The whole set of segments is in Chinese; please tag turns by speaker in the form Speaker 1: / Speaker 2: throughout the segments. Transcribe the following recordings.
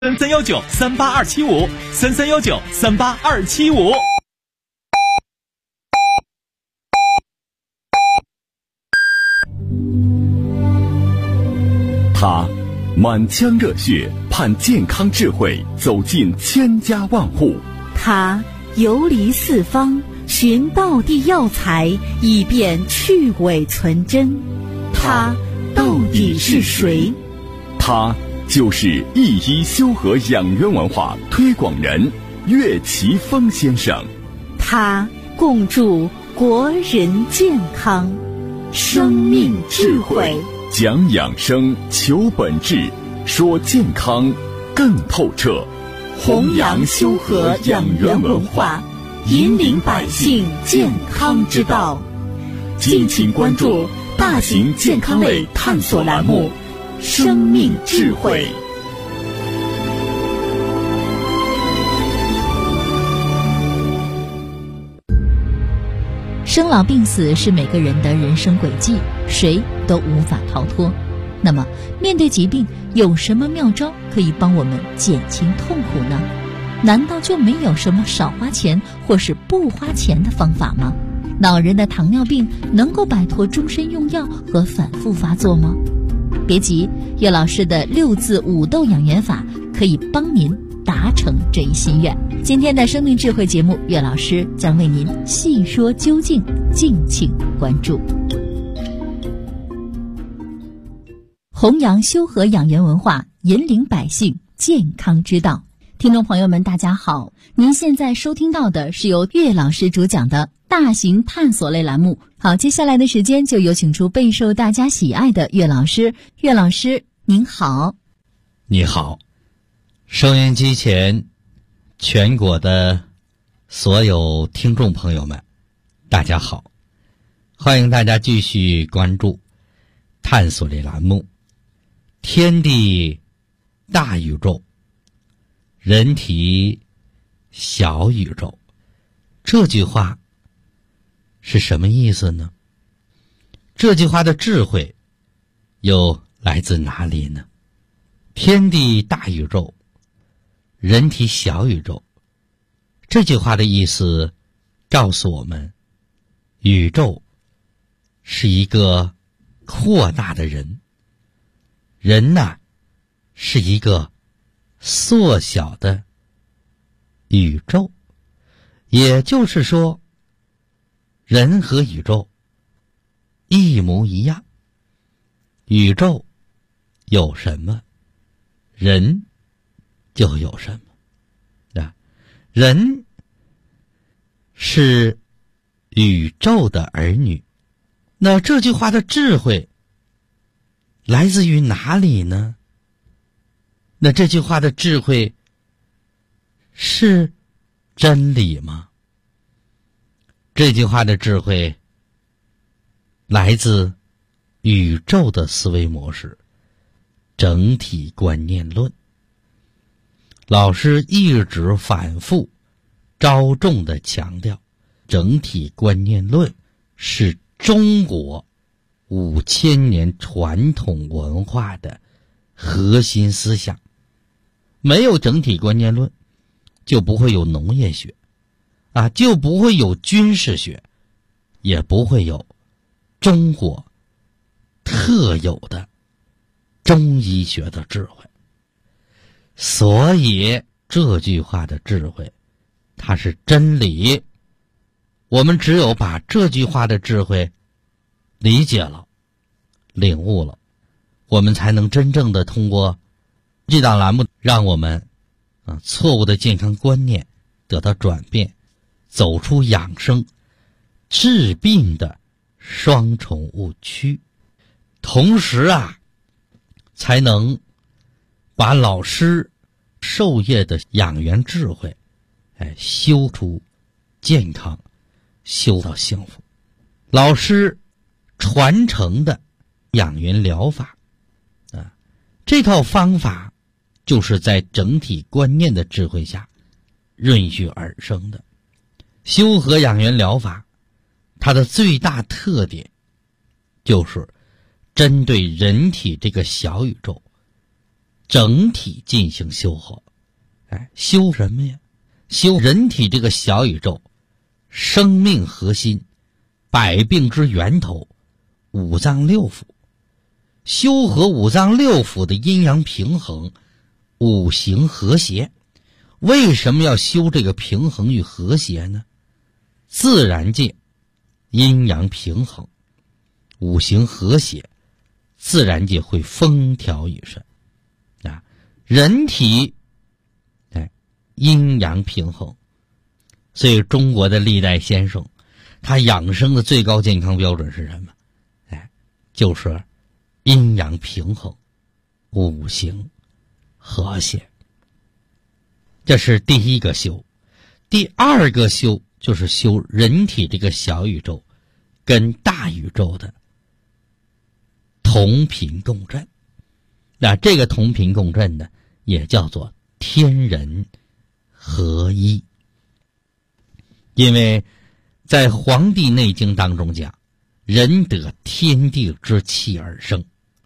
Speaker 1: 33193825，33193825。
Speaker 2: 他满腔热血盼健康智慧走进千家万户，
Speaker 3: 他游离四方寻道地药材，以便去伪存真。他到底是谁？
Speaker 2: 他就是一一修和养元文化推广人岳奇峰先生。
Speaker 3: 他共筑国人健康，生命智慧，
Speaker 2: 讲养生，求本质，说健康更透彻，
Speaker 3: 弘扬修和养元文化，引领百姓健康之道。敬请关注大型健康类探索栏目《生命智慧》。
Speaker 4: 生老病死是每个人的人生轨迹，谁都无法逃脱。那么，面对疾病，有什么妙招可以帮我们减轻痛苦呢？难道就没有什么少花钱或是不花钱的方法吗？老人的糖尿病能够摆脱终身用药和反复发作吗？别急，岳老师的6字5豆养元法可以帮您达成这一心愿。今天的生命智慧节目，岳老师将为您细说究竟，敬请关注。弘扬修和养元文化，引领百姓健康之道。听众朋友们大家好，您现在收听到的是由岳老师主讲的大型探索类栏目。好，接下来的时间就有请出备受大家喜爱的岳老师。岳老师您好。
Speaker 5: 你好，收音机前全国的所有听众朋友们大家好，欢迎大家继续关注探索类栏目天地大宇宙，人体小宇宙。这句话是什么意思呢？这句话的智慧又来自哪里呢？天地大宇宙，人体小宇宙，这句话的意思告诉我们，宇宙是一个扩大的人，人呢是一个缩小的宇宙。也就是说，人和宇宙一模一样。宇宙有什么，人就有什么。人是宇宙的儿女。那这句话的智慧来自于哪里呢？那这句话的智慧是真理吗？这句话的智慧来自宇宙的思维模式，整体观念论。老师一直反复着重地强调，整体观念论是中国5000年传统文化的核心思想。没有整体观念论，就不会有农业学就不会有军事学，也不会有中国特有的中医学的智慧。所以这句话的智慧它是真理。我们只有把这句话的智慧理解了，领悟了，我们才能真正的通过这档栏目，让我们错误的健康观念得到转变，走出养生治病的双重误区，同时才能把老师授业的养元智慧修出健康，修到幸福。老师传承的养元疗法这套方法就是在整体观念的智慧下孕育而生的。修和养元疗法它的最大特点就是针对人体这个小宇宙整体进行修活。修什么呀？修人体这个小宇宙，生命核心，百病之源头，五脏六腑。修和五脏六腑的阴阳平衡，五行和谐。为什么要修这个平衡与和谐呢？自然界阴阳平衡，五行和谐，自然界会风调雨顺。人体阴阳平衡，所以中国的历代先生他养生的最高健康标准是什么？就是阴阳平衡，五行和谐。这是第一个修。第二个修就是修人体这个小宇宙跟大宇宙的同频共振。那这个同频共振呢，也叫做天人合一。因为在《黄帝内经》当中讲，人得天地之气而生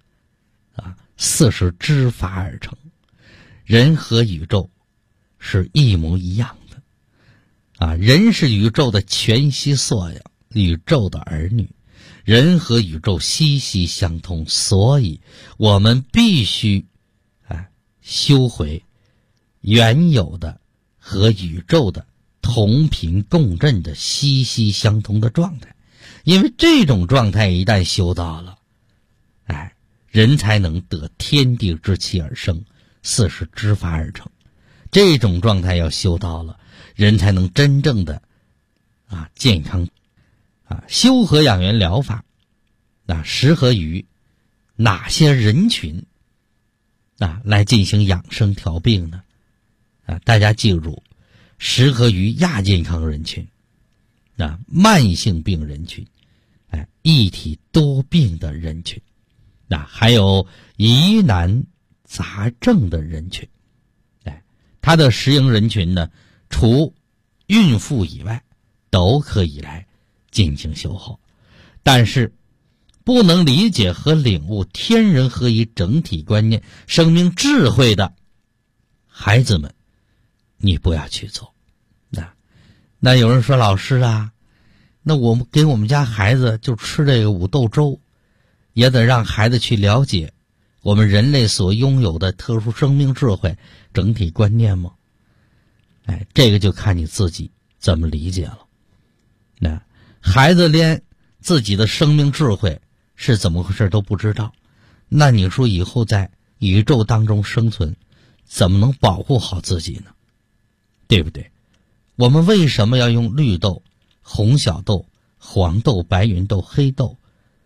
Speaker 5: ，40之法而成。人和宇宙是一模一样的人是宇宙的全息缩影，宇宙的儿女。人和宇宙息息相通，所以我们必须修回原有的和宇宙的同频共振的息息相通的状态。因为这种状态一旦修到了，人才能得天地之气而生，40之法而成。这种状态要修到了，人才能真正的健康。修和养元疗法适合于哪些人群来进行养生调病呢？大家记住，适合于亚健康人群，慢性病人群，一体多病的人群，还有疑难杂症的人群。它的适应人群呢，除孕妇以外都可以来进行修好。但是不能理解和领悟天人合一整体观念、生命智慧的孩子们，你不要去做。那有人说，老师那我们给我们家孩子就吃这个五豆粥，也得让孩子去了解我们人类所拥有的特殊生命智慧整体观念吗？这个就看你自己怎么理解了。孩子连自己的生命智慧是怎么回事都不知道，那你说以后在宇宙当中生存，怎么能保护好自己呢？对不对？我们为什么要用绿豆、红小豆、黄豆、白芸豆、黑豆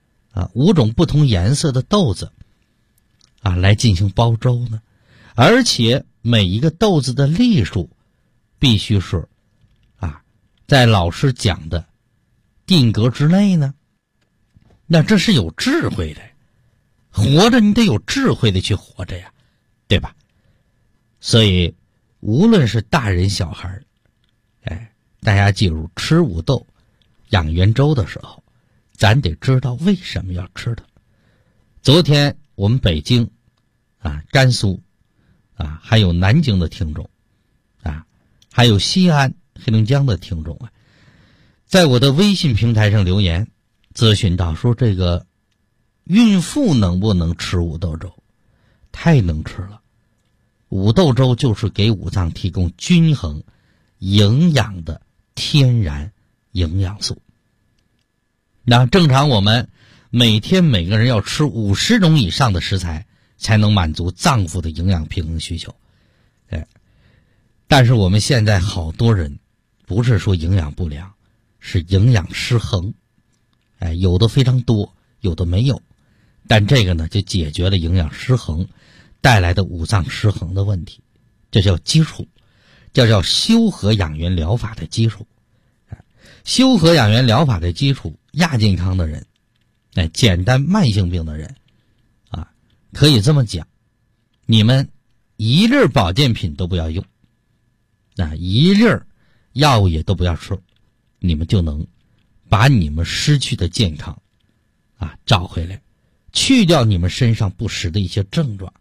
Speaker 5: 5种不同颜色的豆子来进行煲粥呢？而且每一个豆子的粒数必须是在老师讲的定格之内呢。那这是有智慧的，活着你得有智慧的去活着呀，对吧？所以无论是大人小孩，大家记住，吃五豆养元粥的时候，咱得知道为什么要吃它。昨天我们北京甘肃还有南京的听众还有西安黑龙江的听众在我的微信平台上留言咨询到说，这个孕妇能不能吃五豆粥？太能吃了。五豆粥就是给五脏提供均衡营养的天然营养素。那正常我们每天每个人要吃50种以上的食材，才能满足脏腑的营养平衡需求。但是我们现在好多人不是说营养不良，是营养失衡。有的非常多，有的没有。但这个呢，就解决了营养失衡带来的五脏失衡的问题，这叫基础，叫修和养元疗法的基础。修和养元疗法的基础，亚健康的人，简单慢性病的人可以这么讲，你们一粒保健品都不要用，一粒药物也都不要吃，你们就能把你们失去的健康找回来，去掉你们身上不实的一些症状，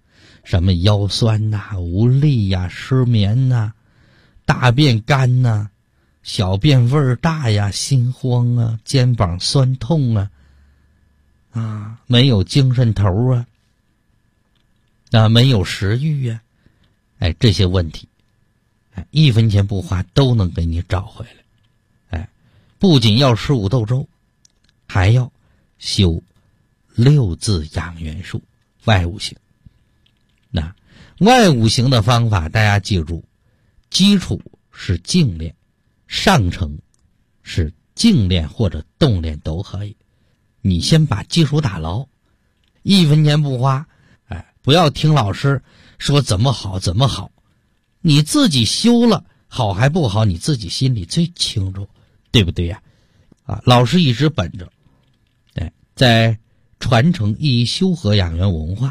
Speaker 5: 什么腰酸呐、无力呀、失眠呐、大便干呐、小便味儿大呀、心慌啊、肩膀酸痛啊、没有精神头啊、没有食欲呀，这些问题，1分钱不花都能给你找回来。不仅要吃五豆粥，还要修6字养元术外五行。那外五行的方法大家记住，基础是静练，上乘是静练或者动练都可以。你先把基础打牢，1分钱不花，不要听老师说怎么好怎么好，你自己修了好还不好，你自己心里最清楚，对不对呀？老师一直本着在传承一修和养元文化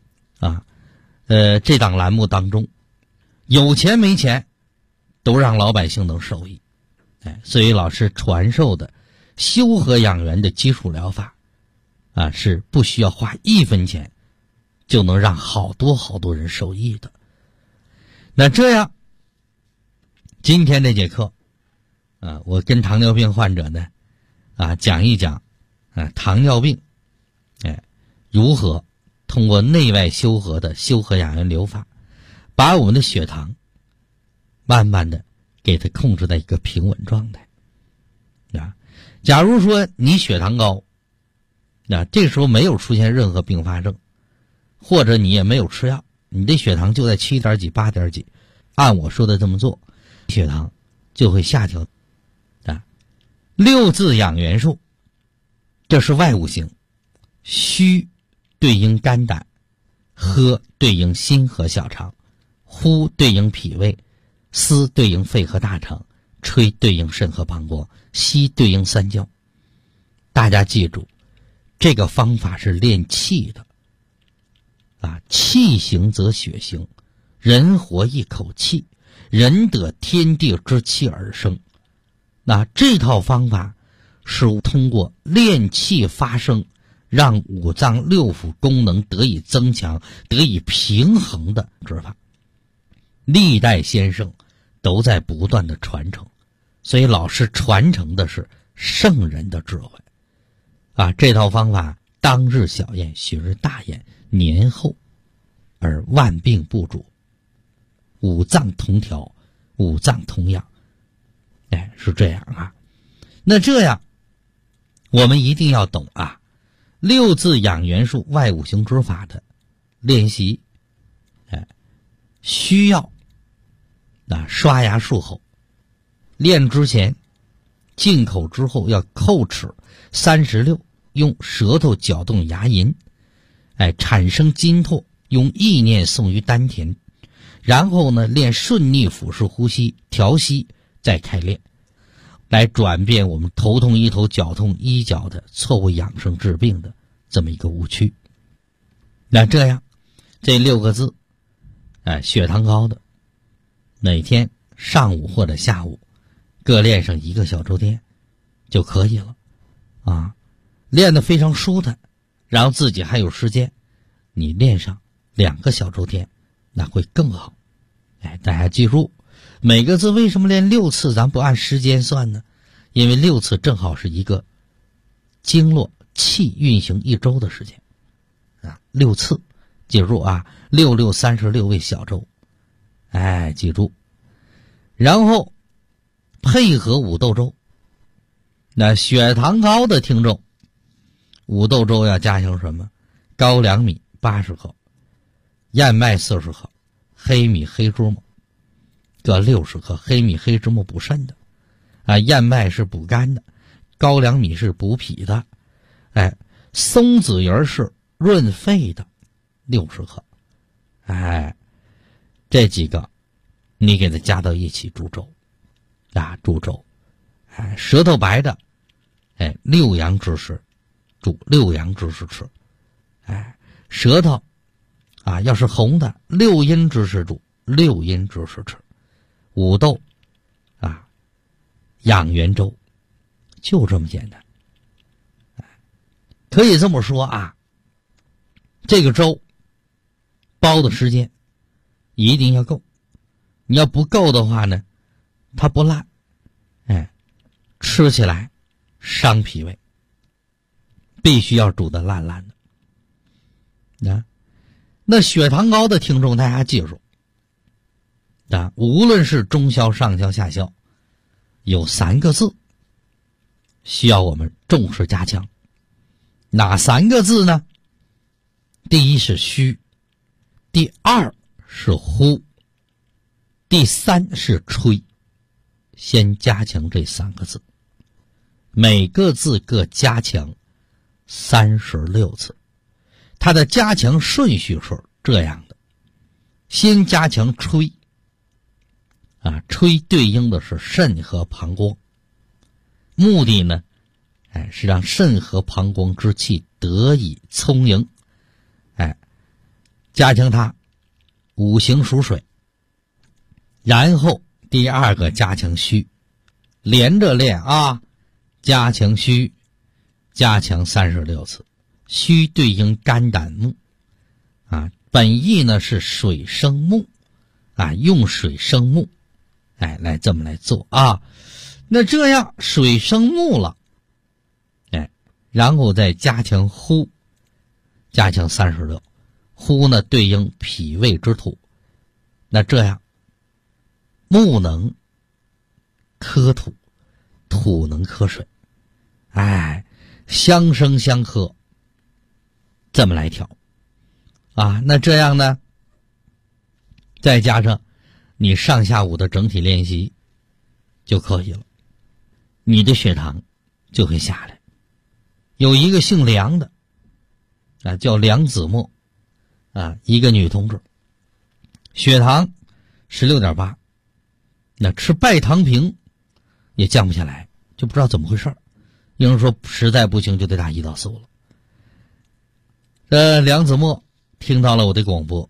Speaker 5: 这档栏目当中，有钱没钱都让老百姓能受益。所以老师传授的修和养元的基础疗法是不需要花1分钱就能让好多人受益的。那这样今天这节课我跟糖尿病患者呢讲一讲糖尿病如何通过内外修和的修和养元疗法，把我们的血糖慢慢的给它控制在一个平稳状态。假如说你血糖高，这时候没有出现任何并发症，或者你也没有吃药，你的血糖就在7点几8点几，按我说的这么做，血糖就会下调。6字养元术，这是外五行，虚对应肝胆，喝对应心和小肠，呼对应脾胃，思对应肺和大肠，吹对应肾和膀胱，吸对应三焦。大家记住，这个方法是练气的气行则血行，人活一口气，人得天地之气而生。那这套方法是通过练气发声，让五脏六腑功能得以增强，得以平衡的治法。历代先生都在不断的传承，所以老师传承的是圣人的智慧这套方法当日小验，许日大验，年后而万病不主，五脏同调，五脏同养。是这样那这样我们一定要懂6字养元术外五行之法的练习。需要刷牙漱口，练之前进口之后要叩齿36，用舌头搅动牙龈，产生筋拓，用意念送于丹田，然后呢练顺逆腹式呼吸，调息，再开练，来转变我们头痛医头脚痛医脚的错误养生治病的这么一个误区。那这样这6个字血糖高的每天上午或者下午各练上1个小周天就可以了练得非常舒坦，然后自己还有时间，你练上2个小周天那会更好。大家记住，每个字为什么练6次咱不按时间算呢？因为6次正好是一个经络气运行1周的时间6次，记住6、6、36为小周，记住。然后配合五豆粥，那血糖高的听众，五豆粥要加上什么？高粱米80克，燕麦40克，黑米黑芝麻各60克。黑米黑芝麻补肾的燕麦是补肝的，高粱米是补脾的，松子仁是润肺的60克。这几个你给它加到一起煮粥煮粥。舌头白的6阳之食煮6阳之食吃。舌头要是红的6阴之食煮6阴之食吃。五豆养元粥，就这么简单。可以这么说这个粥煲的时间一定要够，你要不够的话呢，它不烂，吃起来伤脾胃，必须要煮得烂烂的。那血糖高的听众大家记住，无论是中消、上消、下消，有3个字需要我们重视加强。哪3个字呢？第一是虚，第2是呼，第3是吹。先加强这3个字，每个字各加强36次。它的加强顺序是这样的：先加强吹，吹对应的是肾和膀胱，目的呢，是让肾和膀胱之气得以充盈，加强它五行属水。然后第2个加强虚，连着练啊，加强虚，加强36次。虚对应肝胆木，本意呢是水生木，用水生木，来这么来做啊。那这样水生木了，然后再加强呼，加强36。呼呢对应脾胃之土，那这样木能克土，土能克水，相生相克，这么来调那这样呢，再加上你上下午的整体练习就可以了，你的血糖就会下来。有一个姓梁的叫梁子墨一个女同志，血糖16.8，那吃拜糖平也降不下来，就不知道怎么回事。有人说实在不行就得打胰岛素了。梁子墨听到了我的广播，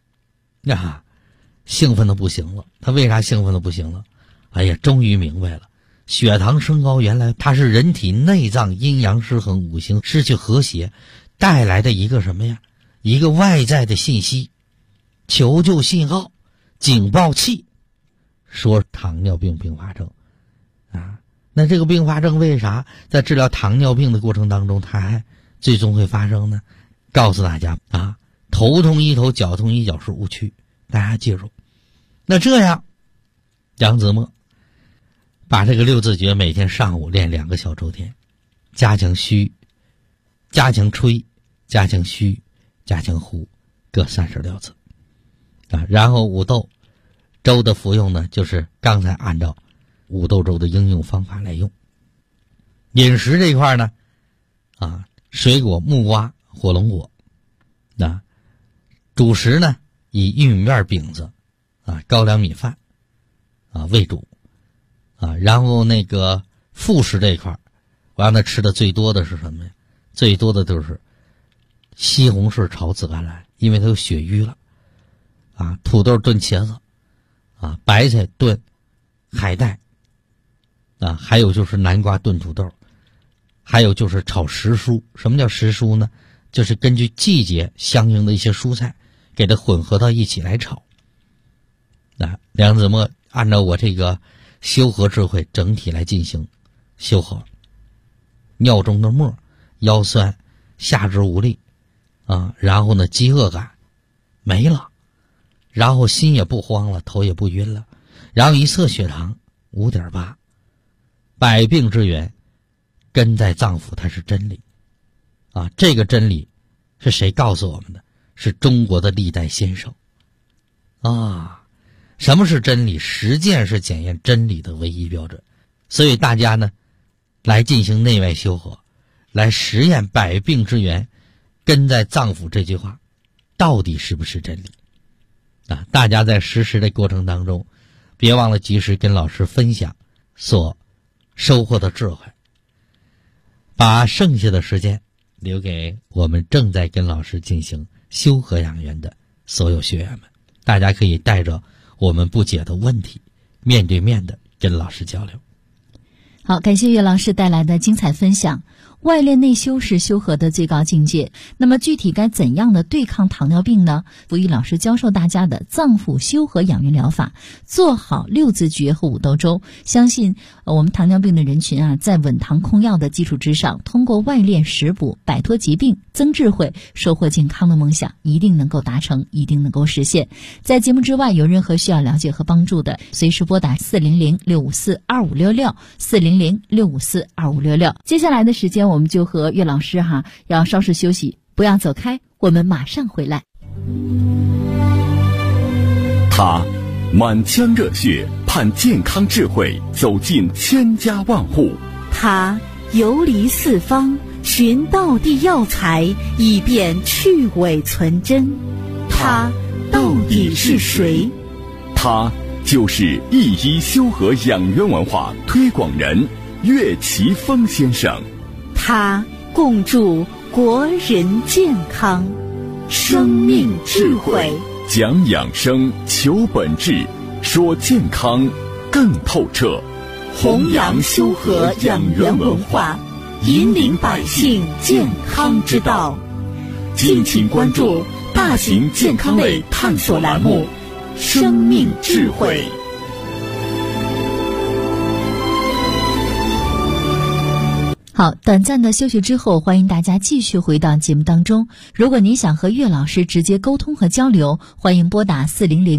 Speaker 5: 兴奋的不行了。他为啥兴奋的不行了？终于明白了，血糖升高原来它是人体内脏阴阳失衡、五行失去和谐带来的一个什么呀？一个外在的信息，求救信号，警报器，说糖尿病并发症那这个并发症为啥在治疗糖尿病的过程当中它还最终会发生呢？告诉大家头痛医头，脚痛医脚是误区，大家记住。那这样梁子墨把这个6字诀每天上午练2个小周天，加强虚，加强吹，加强虚，加强呼，各36次然后五豆粥的服用呢，就是刚才按照五豆粥的应用方法来用。饮食这一块呢水果木瓜、火龙果主食呢以玉米面饼子高粱米饭为主然后那个副食这一块我让他吃的最多的是什么呀？最多的就是西红柿炒紫甘蓝，因为它有血瘀了土豆炖茄子白菜炖海带还有就是南瓜炖土豆，还有就是炒时蔬。什么叫时蔬呢？就是根据季节相应的一些蔬菜给它混合到一起来炒。梁子墨按照我这个修和智慧整体来进行修和。尿中的沫，腰酸，下肢无力然后呢饥饿感没了，然后心也不慌了，头也不晕了，然后一测血糖5.8，百病之源根在脏腑，它是真理这个真理是谁告诉我们的？是中国的历代先生什么是真理？实践是检验真理的唯一标准。所以大家呢来进行内外修和，来实验百病之源根在脏腑这句话到底是不是真理大家在实施的过程当中，别忘了及时跟老师分享所收获的智慧，把剩下的时间留给我们正在跟老师进行修和养元的所有学员们。大家可以带着我们不解的问题面对面的跟老师交流。
Speaker 4: 好，感谢岳老师带来的精彩分享。 外练内修是修和的最高境界。那么具体该怎样的对抗糖尿病呢？福一老师教授大家的脏腑修和养元疗法，做好六字诀和五豆粥。相信我们糖尿病的人群啊，在稳糖控药的基础之上，通过外练食补，摆脱疾病，增智慧，收获健康的梦想，一定能够达成，一定能够实现。在节目之外，有任何需要了解和帮助的，随时拨打400-654-2566，400-654-2566。接下来的时间，我们就和岳老师要稍事休息，不要走开，我们马上回来。
Speaker 2: 他满腔热血盼健康智慧走进千家万户，
Speaker 3: 他游离四方寻道地药材，以便去伪存真。他到底是谁？
Speaker 2: 他就是一医修和养元文化推广人岳奇峰先生。
Speaker 3: 他共筑国人健康，生命智慧，
Speaker 2: 讲养生，求本质，说健康更透彻，
Speaker 3: 弘扬修和养元文化，引领百姓健康之道。
Speaker 2: 敬请关注大型健康类探索栏目《生命智慧》。
Speaker 4: 好，短暂的休息之后，欢迎大家继续回到节目当中。如果您想和岳老师直接沟通和交流，欢迎拨打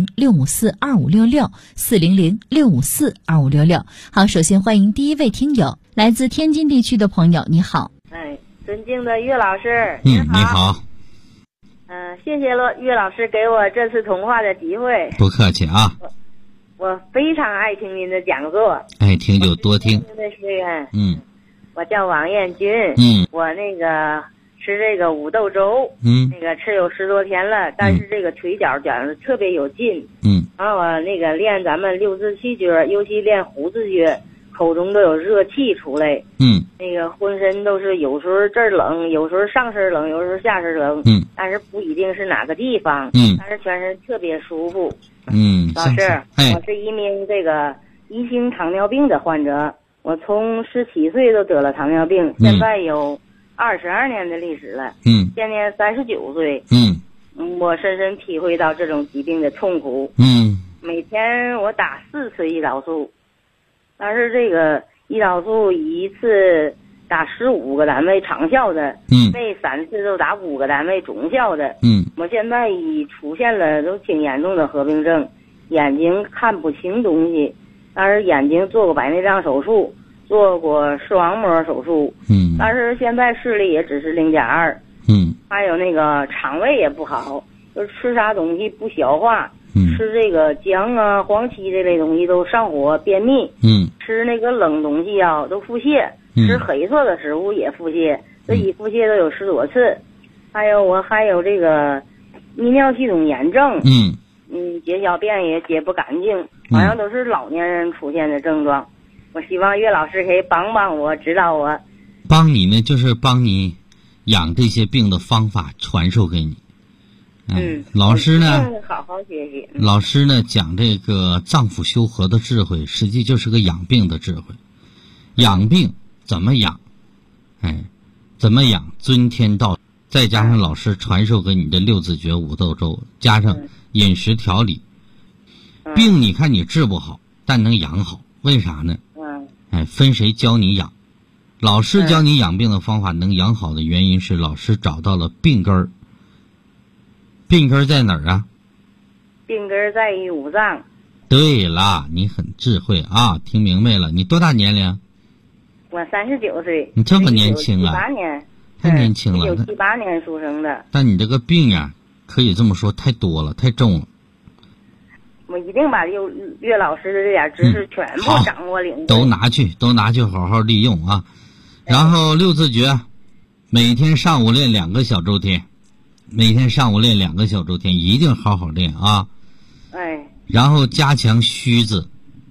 Speaker 4: 400-654-2566，400-654-2566。好，首先欢迎第一位听友，来自天津地区的朋友，你好。
Speaker 1: 尊敬的岳老师，
Speaker 5: 你好。
Speaker 1: 谢谢岳老师给我这次通话的机会。
Speaker 5: 不客气啊。
Speaker 1: 我非常爱听您的讲座。
Speaker 5: 爱听就多听。
Speaker 1: 我叫王艳军。我那个吃这个五豆粥。那个吃有10多天了，但是这个腿脚讲的特别有劲。然后我那个练咱们六字气诀，尤其练胡字诀，口中都有热气出来。那个浑身都是有时候这儿冷，有时候上身冷，有时候下身冷。但是不一定是哪个地方。但是全身特别舒服。老师，我是一名这个1型糖尿病的患者，我从17岁就得了糖尿病，现在有22年的历史了。现年39岁。我深深体会到这种疾病的痛苦。每天我打4次胰岛素，但是这个胰岛素一次打15个单位长效的，每3次都打5个单位中效的。我现在已出现了都挺严重的合并症，眼睛看不清东西，但是眼睛做过白内障手术，做过视网膜手术。但是现在视力也只是0.2。还有那个肠胃也不好，就是吃啥东西不消化。吃这个姜啊、黄芪这类东西都上火便秘。吃那个冷东西啊都腹泻。吃黑色的食物也腹泻，这一腹泻都有10多次。还有我还有这个泌尿系统炎症。解小便也解不干净，好像都是老年人出现的症状。我希望岳老师可以帮帮我，指导我。
Speaker 5: 帮你呢，就是帮你养这些病的方法传授给你。老师呢，
Speaker 1: 好好学习。
Speaker 5: 老师呢讲这个脏腑修和的智慧，实际就是个养病的智慧。养病怎么养？怎么养？遵天道，再加上老师传授给你的六字诀、五豆粥，加上饮食调理，病你看你治不好，但能养好。为啥呢？分谁教你养？老师教你养病的方法能养好的原因是老师找到了病根儿。病根在哪儿啊？
Speaker 1: 病根在于五脏。
Speaker 5: 对啦，你很智慧啊，听明白了。你多大年龄？
Speaker 1: 我39岁。
Speaker 5: 你这么年轻啊
Speaker 1: ？18年。
Speaker 5: 太年轻了。
Speaker 1: 1978年出生的。
Speaker 5: 但你这个病呀，可以这么说，太多了，太重了。
Speaker 1: 我一定把岳老师的这点知识全部掌握领会。
Speaker 5: 都拿去好好利用啊。然后六字诀，每天上午练2个小周天。每天上午练2个小周天，一定好好练啊！然后加强虚字，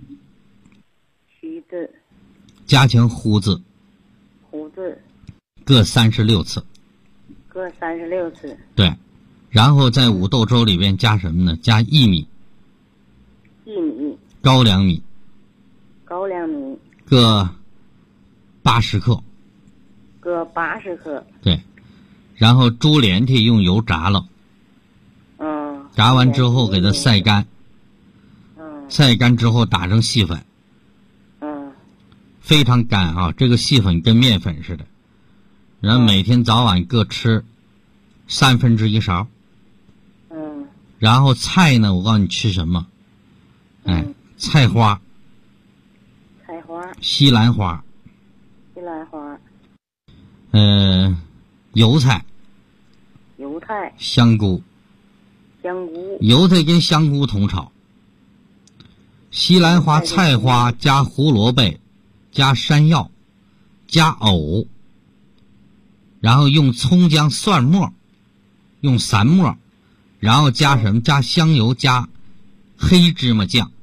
Speaker 5: 加强呼字，各36次，对，然后在五豆粥里边加什么呢？加薏米，高粱米，各80克，
Speaker 1: 各80克。
Speaker 5: 对，然后猪连体用油炸了，炸完之后给它晒干，晒干之后打成细粉，非常干啊，这个细粉跟面粉似的，然后每天早晚各吃1/3勺。然后菜呢，我告诉你吃什么？菜花，西兰花，油菜，香菇，油菜跟香菇同炒，西兰花、菜花加胡萝卜，加山药，加藕，然后用葱姜蒜末，用散末，然后加什么？加香油，加黑芝麻酱。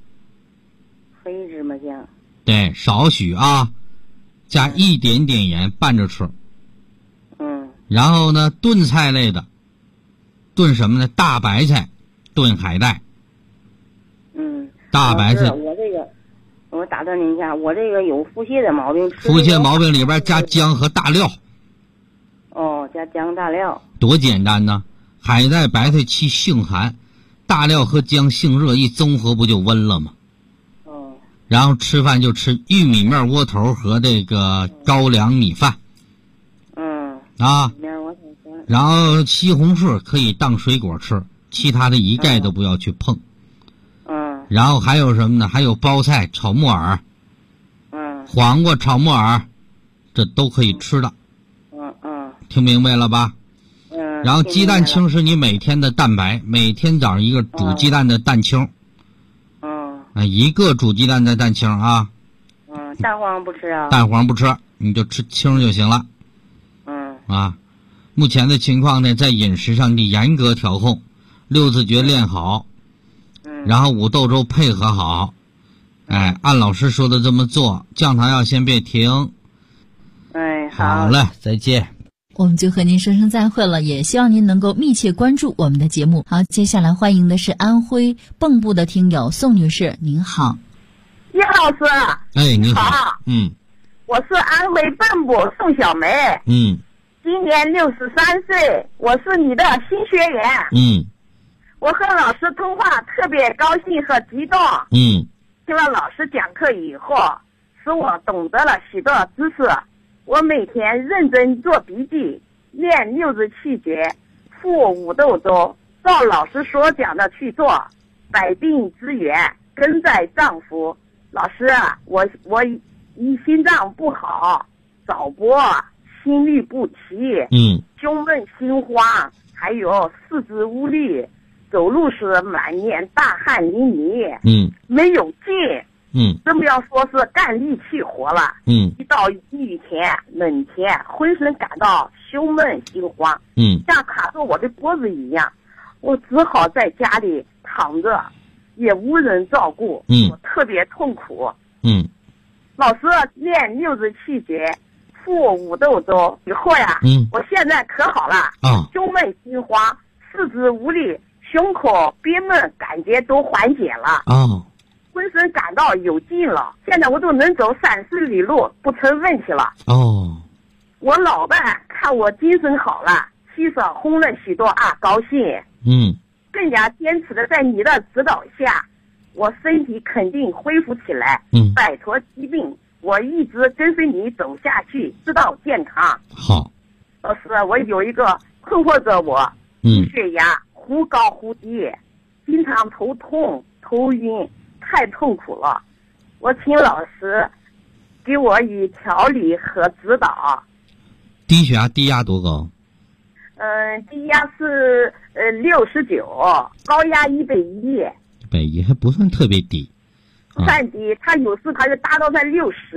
Speaker 5: 对，少许啊，加一点点盐拌着吃。然后呢，炖菜类的，炖什么呢？大白菜，炖海带。大白菜。
Speaker 1: 我打断您一下，我这个有腹泻的毛病。
Speaker 5: 腹泻毛病里边加姜和大料。
Speaker 1: 加姜大料。
Speaker 5: 多简单呢！海带、白菜气性寒，大料和姜性热，一综合不就温了吗？然后吃饭就吃玉米面窝头和这个高粱米饭。然后西红柿可以当水果吃，其他的一概都不要去碰。然后还有什么呢？还有包菜炒木耳，黄瓜炒木耳，这都可以吃的。听明白了吧？然后鸡蛋清是你每天的蛋白，每天早上一个煮鸡蛋的蛋清。一个煮鸡蛋的蛋清啊。
Speaker 1: 蛋黄不吃啊？
Speaker 5: 蛋黄不吃，你就吃清就行了。目前的情况呢，在饮食上你严格调控，6字诀练好，然后五豆粥配合好，按老师说的这么做，降糖药先别停。好了，再见。
Speaker 4: 我们就和您说声再会了，也希望您能够密切关注我们的节目。好，接下来欢迎的是安徽蚌埠的听友宋女士，您好。
Speaker 6: 叶老师。
Speaker 5: 你好。
Speaker 6: 我是安徽蚌埠宋小梅。今年63岁，我是你的新学员。我和老师通话特别高兴和激动。听了老师讲课以后，使我懂得了许多知识。我每天认真做笔记，练6字气诀，服五豆粥，照老师所讲的去做，百病之源根在脏腑。老师，我心脏不好，早搏，心律不齐，胸闷心慌，还有四肢无力，走路时满脸大汗淋漓，没有劲，更不要说是干力气活了，一到雨天冷天，浑身感到胸闷心慌，像卡住我的脖子一样，我只好在家里躺着，也无人照顾，我特别痛苦。老师练6字气诀，服五豆粥以后呀，我现在可好了，胸闷心慌，四肢无力，胸口憋闷感觉都缓解了，浑身感到有劲了，现在我都能走30里路，不成问题了。我老伴看我精神好了，气色红了许多啊，高兴。更加坚持的在你的指导下，我身体肯定恢复起来，摆脱疾病，我一直跟随你走下去，直到健康。
Speaker 5: 好，
Speaker 6: 老师，我有一个困惑着我，血压忽高忽低，经常头痛头晕，太痛苦了。我请老师给我以调理和指导。
Speaker 5: 低血压低压多高？
Speaker 6: 低压是69，高压110。
Speaker 5: 110还不算特别低，
Speaker 6: 不算低，它有时它就达到在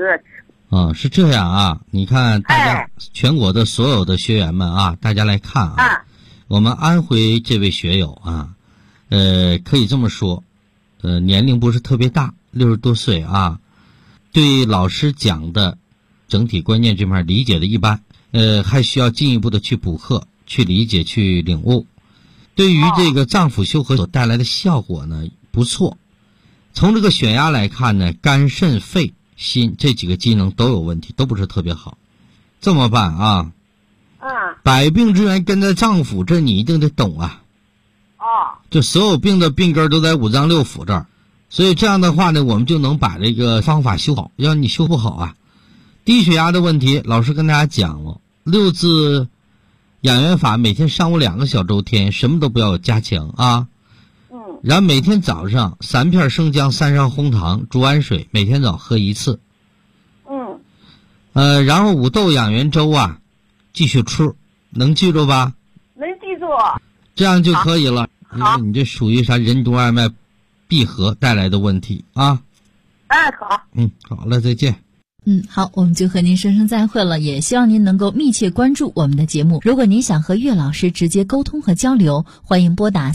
Speaker 6: 60。
Speaker 5: 是这样啊，你看大家全国的所有的学员们啊，大家来看啊，我们安徽这位学友啊，可以这么说，年龄不是特别大，60多岁啊，对老师讲的整体观念这块理解的一般，还需要进一步的去补课，去理解，去领悟。对于这个脏腑修和所带来的效果呢，不错。从这个血压来看呢，肝肾肺心这几个机能都有问题，都不是特别好。 这么办啊？百病之源根在脏腑，这你一定得懂啊。就所有病的病根都在五脏六腑这儿，所以这样的话呢，我们就能把这个方法修好。要你修不好啊，低血压的问题，老师跟大家讲了，6字养元法，每天上午2个小周天，什么都不要加强啊。然后每天早上3片生姜，3勺红糖，煮完水，每天早喝1次。然后五豆养元粥啊，继续吃，能记住吧？
Speaker 6: 能记住。
Speaker 5: 这样就可以了。因为你这属于啥任督二脉闭合带来的问题啊。
Speaker 6: 好。
Speaker 5: 好了，再见。
Speaker 4: 好，我们就和您说声再会了，也希望您能够密切关注我们的节目。如果您想和岳老师直接沟通和交流，欢迎拨打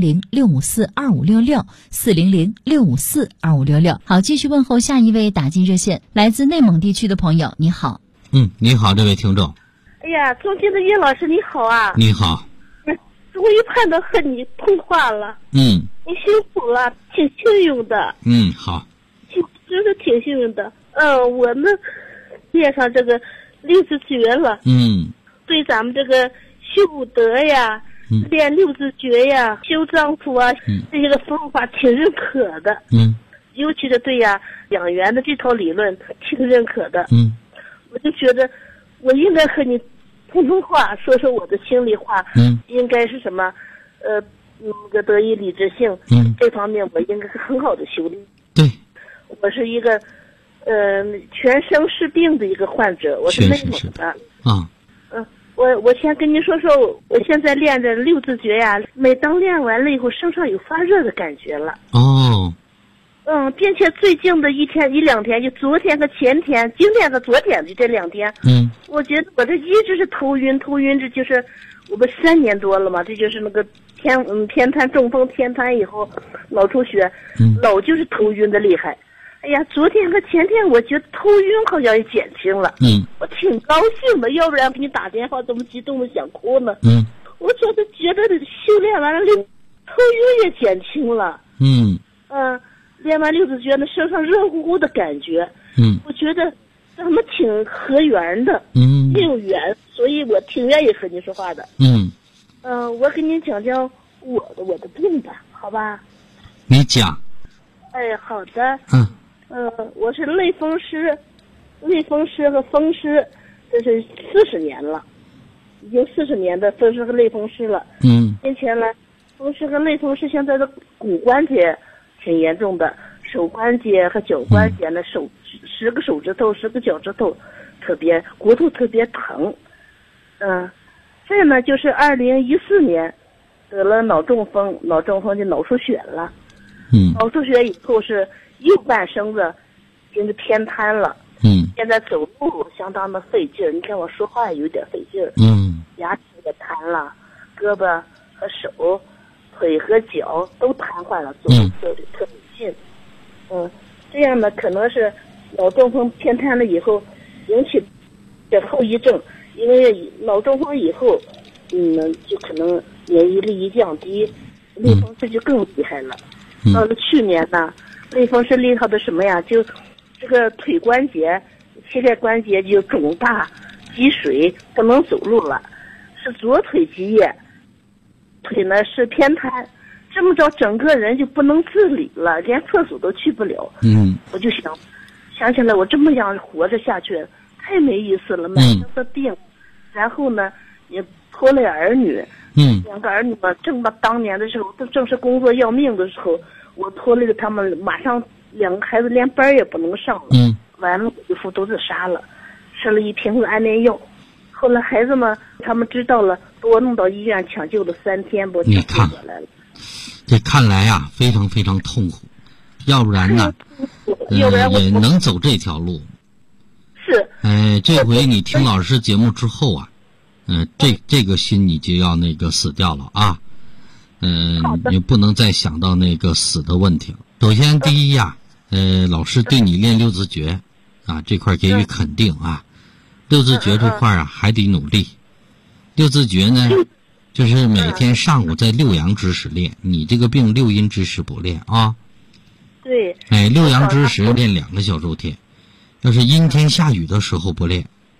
Speaker 4: 400-654-2566，400-654-2566。好，继续问候下一位打进热线，来自内蒙地区的朋友，你好。
Speaker 5: 你好，这位听众。
Speaker 6: 哎呀，尊敬的岳老师，你好啊。
Speaker 5: 你好。
Speaker 6: 终于盼到和你通话了。你辛苦了，挺幸运的。
Speaker 5: 好。
Speaker 6: 真的挺幸运的。我们练上这个6字诀了。对咱们这个修德呀，练6字诀呀，修脏腑啊，这些个方法挺认可的。尤其是对呀养元的这套理论挺认可的。我就觉得我应该和你通话，说说我的心里话。应该是什么？那个德以礼智信。这方面我应该是很好的修炼。
Speaker 5: 对。
Speaker 6: 我是一个全身是病的一个患者，我是内蒙的。我先跟您说说，我现在练着6字诀呀，每当练完了以后，身上有发热的感觉了。并且最近的一两天，就昨天和前天，今天和昨天的这2天，我觉得我这一直是头晕，这就是我们3年多了嘛，这就是那个偏瘫中风偏瘫以后脑出血，老就是头晕的厉害。哎呀，昨天和前天我觉得头晕好像也减轻了。我挺高兴的，要不然给你打电话这么激动的想哭呢。我就是觉得修炼完了头晕也减轻了。练完6字诀呢，身上热乎乎的感觉。我觉得咱们挺合缘的。挺有缘，所以我挺愿意和您说话的。我给您讲讲我的病吧，好吧？
Speaker 5: 你讲。
Speaker 6: 好的。我是类风湿和风湿，这是40年了，已经40年的风湿和类风湿了。目前呢，风湿和类风湿现在的骨关节挺严重的，手关节和脚关节呢，10个手指头10个脚趾头骨头特别疼。这呢就是2014年得了脑中风就脑出血了。脑出血以后是右半身子就是偏瘫了。现在走路相当的费劲儿，你看我说话也有点费劲儿。牙齿也瘫了，胳膊和手、腿和脚都瘫痪了，走路特别劲。这样呢可能是脑中风偏瘫了以后引起的后遗症，因为脑中风以后，就可能免疫力一降低，类风湿就更厉害了。到了去年呢，类风湿厉害的什么呀？就这个腿关节、膝盖关节就肿大、积水，不能走路了，是左腿积液，腿呢是偏瘫，这么着整个人就不能自理了，连厕所都去不了。我就想起来，我这么样活着下去太没意思了，满身的病，然后呢也拖累儿女。2个儿女嘛，当年的时候，正是工作要命的时候，我拖累了他们，马上2个孩子连班也不能上了。完了，我就服毒自杀了，吃了1瓶子安眠药。后来孩子们他们知道了，把我弄到医院抢救了3天，把我抢救过来了。
Speaker 5: 这看来呀，非常非常痛苦，要不然呢，也能走这条路。
Speaker 6: 是。
Speaker 5: 这回你听老师节目之后啊。这个心你就要死掉了啊。你不能再想到死的问题了。首先第一呀，老师对你练6字诀啊这块给予肯定啊。6字诀这块啊还得努力。6字诀呢，就是每天上午在6阳之时练，你这个病6阴之时不练啊。
Speaker 6: 对。
Speaker 5: 6阳之时练2个小周天，要是阴天下雨的时候不练。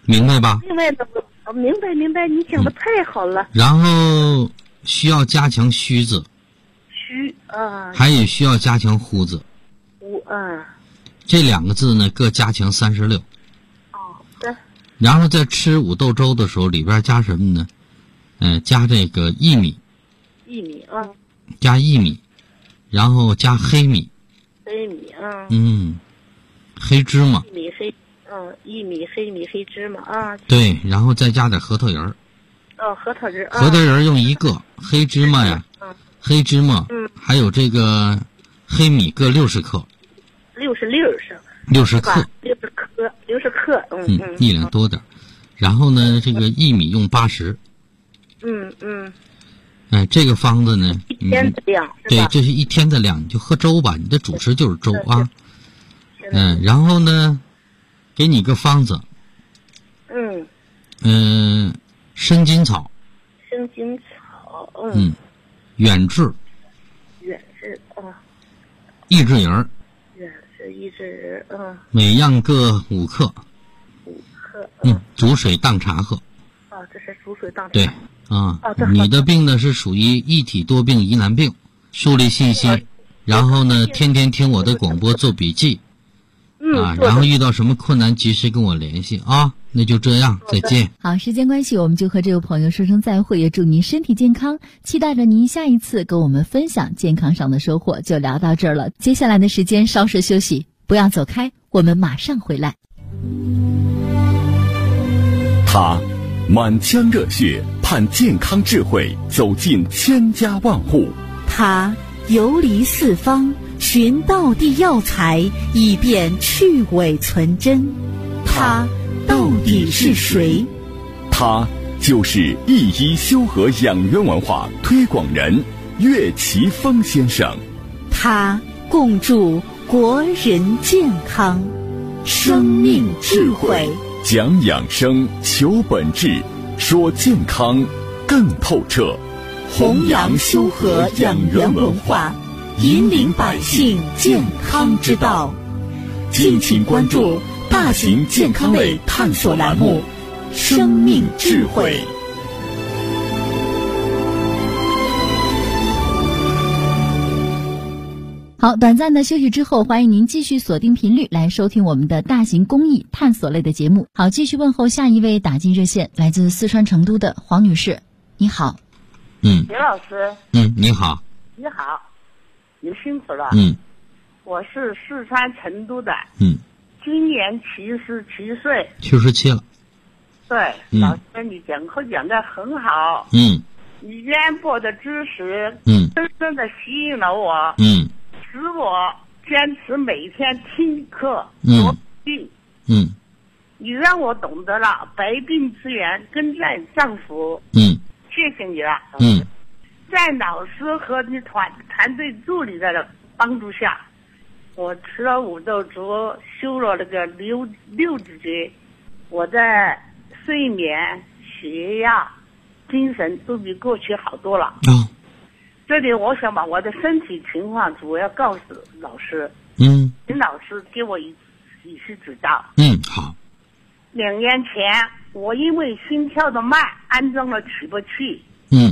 Speaker 5: 明白吧？
Speaker 6: 明白的，明白，你讲的太好了。
Speaker 5: 然后需要加强虚字，还有需要加强呼字。这2个字呢，各加强36。
Speaker 6: 对。
Speaker 5: 然后在吃五豆粥的时候，里边加什么呢？加这个薏米。加薏米，然后加黑米。黑芝麻。
Speaker 6: 薏米、黑米、黑芝麻啊。
Speaker 5: 对，然后再加点核桃仁儿。
Speaker 6: 核桃仁儿。
Speaker 5: 核桃仁儿用1个，黑芝麻呀，黑芝麻，还有这个黑米各60克。60克。
Speaker 6: 60克。
Speaker 5: 1两多点。然后呢，这个薏米用80。这个方子呢，
Speaker 6: 一天的量，
Speaker 5: 对，这是1天的量，你就喝粥吧，你的主食就是粥啊。然后呢，给你个方子。生筋草。远志。益智仁。每样各5克。煮水当茶喝。
Speaker 6: 这是煮水当茶。
Speaker 5: 对。你的病呢是属于一体多病疑难病，树立信心，然后呢天天听我的广播做笔记，然后遇到什么困难及时跟我联系啊。那就这样，再见。
Speaker 4: 好，时间关系，我们就和这位朋友说声再会，也祝您身体健康，期待着您下一次跟我们分享健康上的收获。就聊到这儿了，接下来的时间稍事休息，不要走开，我们马上回来。
Speaker 2: 他满腔热血盼健康智慧走进千家万户，
Speaker 3: 他游离四方寻道地药材，以便去伪存真。他到底是谁？
Speaker 2: 他就是一医修和养元文化推广人岳奇峰先生。
Speaker 3: 他共筑国人健康，生命智慧，
Speaker 2: 讲养生，求本质，说健康更透彻，
Speaker 3: 弘扬修和养元文化，引领百姓健康之道。敬请关注大型健康类探索栏目《生命智慧》。
Speaker 4: 好，短暂的休息之后，欢迎您继续锁定频率来收听我们的大型公益探索类的节目。好，继续问候下一位打进热线，来自四川成都的黄女士，你好。
Speaker 6: 刘老师。
Speaker 5: 你好。
Speaker 6: 你好，你辛苦了。我是四川成都的。今年77岁。
Speaker 5: 77了。
Speaker 6: 对，老师，你讲课讲得很好。你渊博的知识，深深的吸引了我。使我坚持每天听课说病。你让我懂得了百病之源根在脏腑。谢谢你了。在老师和你团队助理的帮助下，我吃了五豆粥，修了那个六字诀，我的睡眠、血压、精神都比过去好多了。这里我想把我的身体情况主要告诉老师。请老师给我一些指导。
Speaker 5: 好。
Speaker 6: 2年前，我因为心跳的慢，安装了起搏器。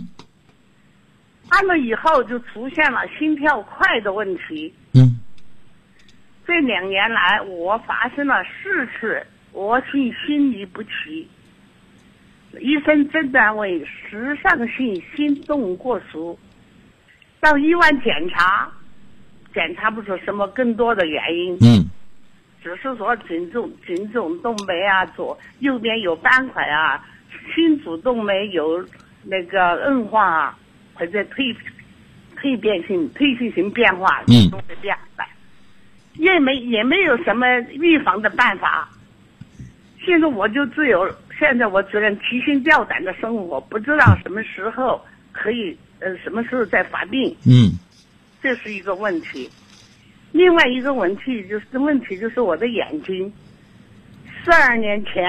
Speaker 6: 安了以后就出现了心跳快的问题。这2年来，我发生了4次恶性心律不齐，医生诊断为时尚性心动过速。到医院检查不出什么更多的原因。只是说颈总动脉啊，右边有斑块啊，心主动脉有那个硬化啊，或者退行性变化，都是这样的。也没有什么预防的办法。现在我就只能提心吊胆的生活，不知道什么时候可以什么时候再发病。这是一个问题。另外一个问题就是我的眼睛。12年前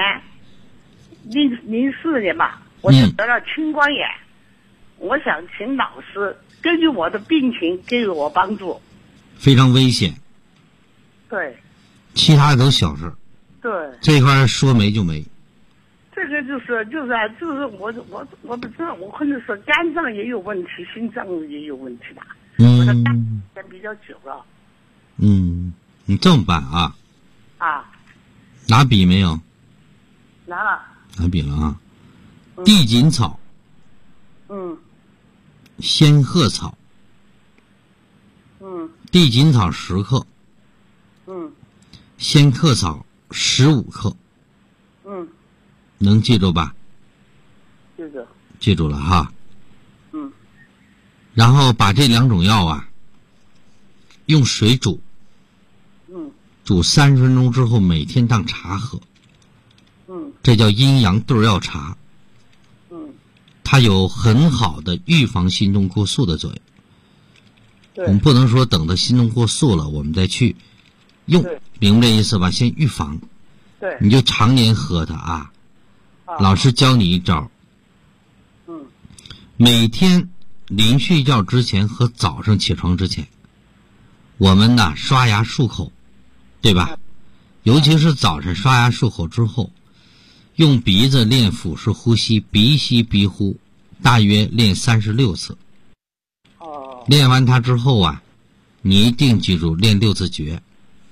Speaker 6: 04年吧，我就得了青光眼。我想请老师根据我的病情给予我帮助。
Speaker 5: 非常危险。
Speaker 6: 对。
Speaker 5: 其他的都小事。
Speaker 6: 对。
Speaker 5: 这块说没就没。
Speaker 7: 这个就是我不知道，我可能是肝脏也有问题，心脏也有问题吧。我的肝时间比较久了。
Speaker 5: 你这么办啊？拿笔没有？
Speaker 7: 拿了。
Speaker 5: 拿笔了啊。地锦草。仙鹤草。地锦草10克。仙鹤草15克。能记住吧？记住了哈。然后把这2种药啊，用水煮。煮30分钟之后，每天当茶喝。这叫阴阳对药茶。它有很好的预防心动过速的作用。我们不能说等到心动过速了我们再去用，明白这意思吧？先预防。你就常年喝它啊。老师教你一招。每天临睡觉之前和早上起床之前，我们呢刷牙漱口，对吧？尤其是早晨刷牙漱口之后，用鼻子练腹式呼吸，鼻吸鼻呼，大约练36次。练完它之后啊，你一定记住练6字诀。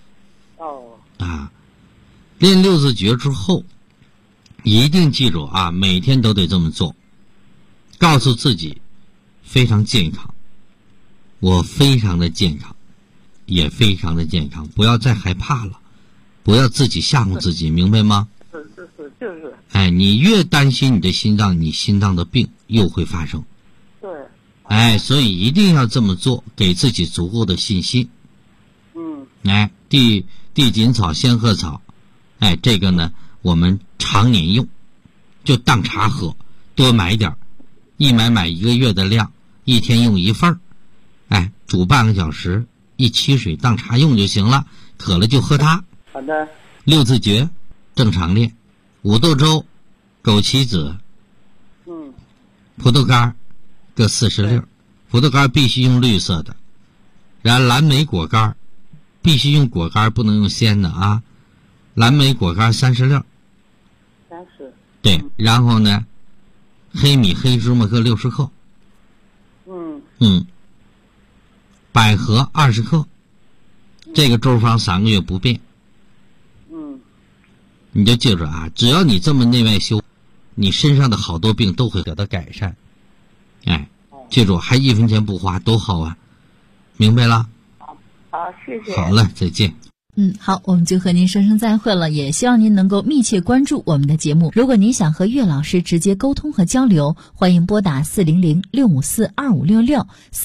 Speaker 5: 练6字诀之后，一定记住啊，每天都得这么做。告诉自己非常健康，我非常的健康，也非常的健康，不要再害怕了，不要自己吓唬自己，明白吗？
Speaker 7: 就是。
Speaker 5: 你越担心你的心脏，你心脏的病又会发生。所以一定要这么做，给自己足够的信心。地锦草、仙鹤草，这个呢我们常年用，就当茶喝，多买点，一买1个月的量，一天用1份煮半个小时，一沏水当茶用就行了，渴了就喝它。
Speaker 7: 好的。
Speaker 5: 6字诀正常练，五豆粥、枸杞子、葡萄干各40粒，葡萄干必须用绿色的，然后蓝莓果干必须用果干，不能用鲜的啊。蓝莓果干30粒。
Speaker 7: 30。
Speaker 5: 对，然后呢，黑米黑芝麻各60克。百合20克。这个粥方3个月不变。你就记住啊，只要你这么内外修，你身上的好多病都会得到改善。记住，还1分钱不花，多好啊！明白了？
Speaker 7: 好，谢谢。
Speaker 5: 好了，再见。
Speaker 4: 好，我们就和您说声再会了，也希望您能够密切关注我们的节目。如果您想和岳老师直接沟通和交流，欢迎拨打400-654-2566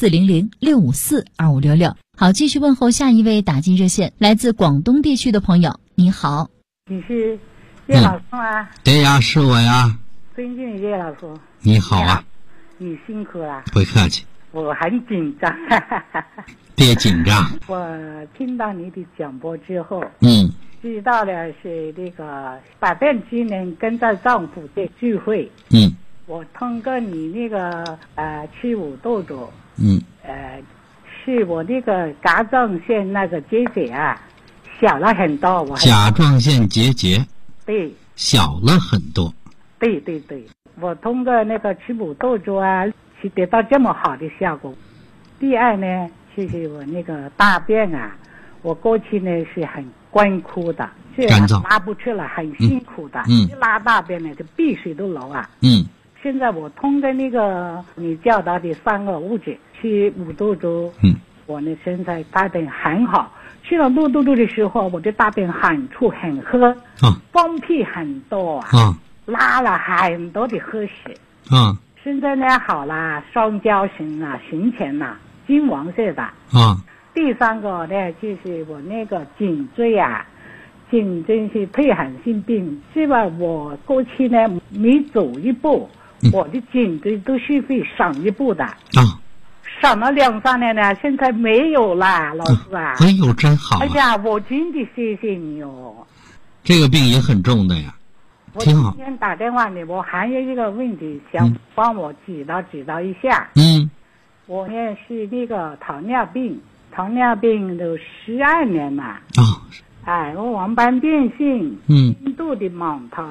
Speaker 4: 400-654-2566。好，继续问候下一位打进热线，来自广东地区的朋友，你好。
Speaker 8: 你是岳老师吗？
Speaker 5: 对呀，是我呀。
Speaker 8: 尊敬岳老师。
Speaker 5: 你好啊。
Speaker 8: 你辛苦了。
Speaker 5: 不客气。
Speaker 8: 我很紧张。
Speaker 5: 别紧张。
Speaker 8: 我听到你的讲播之后，知道了是那个8段今年跟着丈夫的聚会，我通过你那个吃五豆粥，是我那个甲状腺那个结节啊小了很多。
Speaker 5: 甲状腺结节。
Speaker 8: 对。
Speaker 5: 小了很多。
Speaker 8: 对，我通过那个吃五豆粥啊，是得到这么好的效果。第二呢，就是我那个大便啊，我过去呢是很干枯的，
Speaker 5: 干燥，
Speaker 8: 拉不出来，很辛苦的。一拉大便呢，就鼻水都流啊。现在我通过那个你教导的3个物质，吃五豆粥，我呢现在大便很好。吃了五豆粥的时候，我的大便很粗很黑，放屁很多拉了很多的黑血。现在呢好了，双焦型啊，形前呐，金黄色的。第3个呢，就是我那个颈椎啊，颈椎是退行性病，是吧？我过去呢每走一步，我的颈椎都是会长一步的。长了2-3年呢，现在没有了，老师啊。
Speaker 5: 哎呦，真好。
Speaker 8: 哎呀，我真的谢谢你哦。
Speaker 5: 这个病也很重的呀。挺好。
Speaker 8: 我今天打电话呢，我还有一个问题想帮我指导一下。我呢是那个糖尿病都12年了。我黄斑变性，轻度的盲胎，